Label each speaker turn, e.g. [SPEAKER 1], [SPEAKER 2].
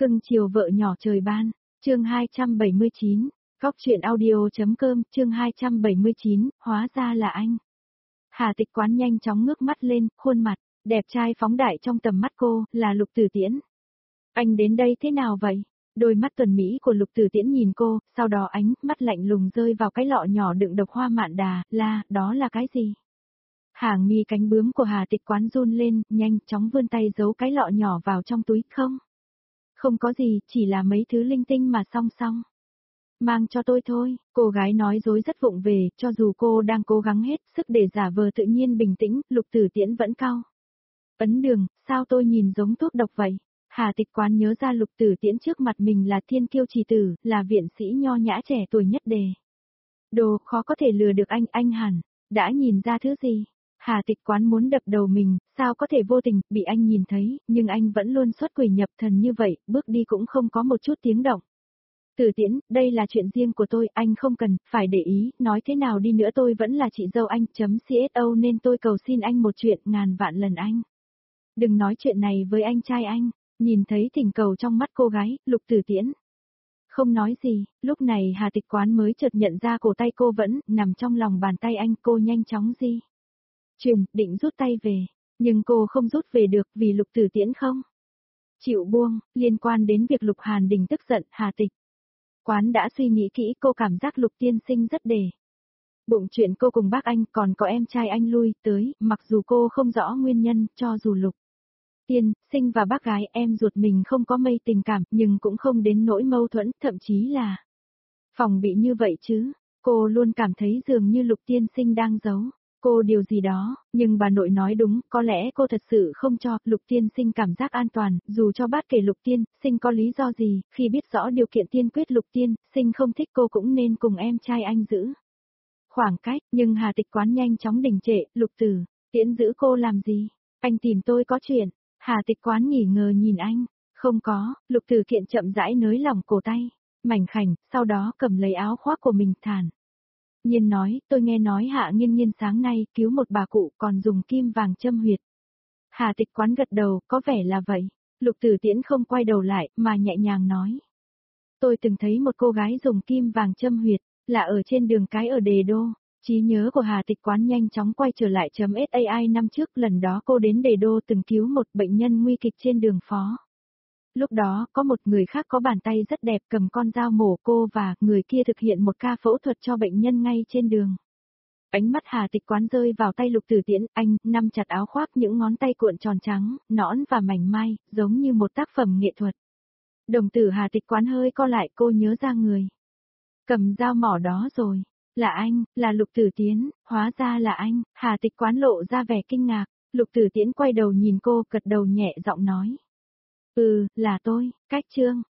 [SPEAKER 1] Cưng chiều vợ nhỏ trời ban, chương 279, góc truyện audio.com, chương 279, hóa ra là anh. Hà Tịch Quán nhanh chóng ngước mắt lên, khuôn mặt, đẹp trai phóng đại trong tầm mắt cô, là Lục Tử Tiễn. Anh đến đây thế nào vậy? Đôi mắt tuần mỹ của Lục Tử Tiễn nhìn cô, sau đó ánh mắt lạnh lùng rơi vào cái lọ nhỏ đựng độc hoa mạn đà, đó là cái gì? Hàng mi cánh bướm của Hà Tịch Quán run lên, nhanh chóng vươn tay giấu cái lọ nhỏ vào trong túi, không có gì, chỉ là mấy thứ linh tinh mà song song. Mang cho tôi thôi, cô gái nói dối rất vụng về, cho dù cô đang cố gắng hết sức để giả vờ tự nhiên bình tĩnh, Lục Tử Tiễn vẫn cau. Ấn Đường, sao tôi nhìn giống thuốc độc vậy? Hà Tịch Quán nhớ ra Lục Tử Tiễn trước mặt mình là thiên kiêu trì tử, là viện sĩ nho nhã trẻ tuổi nhất đề. Đồ khó có thể lừa được anh hẳn, đã nhìn ra thứ gì? Hà Tịch Quán muốn đập đầu mình, sao có thể vô tình, bị anh nhìn thấy, nhưng anh vẫn luôn xuất quỷ nhập thần như vậy, bước đi cũng không có một chút tiếng động. Tử Tiễn, đây là chuyện riêng của tôi, anh không cần, phải để ý, nói thế nào đi nữa tôi vẫn là chị dâu anh, CSO nên tôi cầu xin anh một chuyện, ngàn vạn lần anh. Đừng nói chuyện này với anh trai anh, nhìn thấy thỉnh cầu trong mắt cô gái, Lục Tử Tiễn. Không nói gì, lúc này Hà Tịch Quán mới chợt nhận ra cổ tay cô vẫn nằm trong lòng bàn tay anh, cô nhanh chóng định rút tay về, nhưng cô không rút về được vì Lục Tử Tiễn không chịu buông, liên quan đến việc Lục Hàn Đình tức giận, Hà Tịch Quán đã suy nghĩ kỹ, cô cảm giác Lục tiên sinh rất đề bụng chuyện cô cùng bác anh còn có em trai anh lui tới, mặc dù cô không rõ nguyên nhân, cho dù Lục tiên sinh và bác gái em ruột mình không có mây tình cảm, nhưng cũng không đến nỗi mâu thuẫn, thậm chí là phòng bị như vậy chứ. Cô luôn cảm thấy dường như Lục tiên sinh đang giấu cô điều gì đó, nhưng bà nội nói đúng, có lẽ cô thật sự không cho Lục tiên sinh cảm giác an toàn, dù cho bác kể Lục tiên sinh có lý do gì, khi biết rõ điều kiện tiên quyết Lục tiên sinh không thích cô cũng nên cùng em trai anh giữ khoảng cách, nhưng Hà Tịch Quán nhanh chóng đình trệ, Lục Tử Tiễn giữ cô làm gì? Anh tìm tôi có chuyện. Hà Tịch Quán nghỉ ngờ nhìn anh, không có, Lục Tử Kiện chậm rãi nới lỏng cổ tay mảnh khảnh, sau đó cầm lấy áo khoác của mình thản nhiên nói, tôi nghe nói Hạ Nghiên Nghiên sáng nay cứu một bà cụ còn dùng kim vàng châm huyệt. Hà Tịch Quán gật đầu, có vẻ là vậy. Lục Tử Tiễn không quay đầu lại, mà nhẹ nhàng nói. Tôi từng thấy một cô gái dùng kim vàng châm huyệt, là ở trên đường cái ở Đề Đô. Trí nhớ của Hà Tịch Quán nhanh chóng quay trở lại .SAI năm trước, lần đó cô đến Đề Đô từng cứu một bệnh nhân nguy kịch trên đường phố. Lúc đó, có một người khác có bàn tay rất đẹp cầm con dao mổ cô và người kia thực hiện một ca phẫu thuật cho bệnh nhân ngay trên đường. Ánh mắt Hà Tịch Quán rơi vào tay Lục Tử Tiễn, anh nắm chặt áo khoác, những ngón tay cuộn tròn trắng, nõn và mảnh mai, giống như một tác phẩm nghệ thuật. Đồng tử Hà Tịch Quán hơi co lại, cô nhớ ra người cầm dao mỏ đó rồi. Là anh, là Lục Tử Tiễn, hóa ra là anh. Hà Tịch Quán lộ ra vẻ kinh ngạc. Lục Tử Tiễn quay đầu nhìn cô, gật đầu nhẹ giọng nói. Là tôi, cách chương.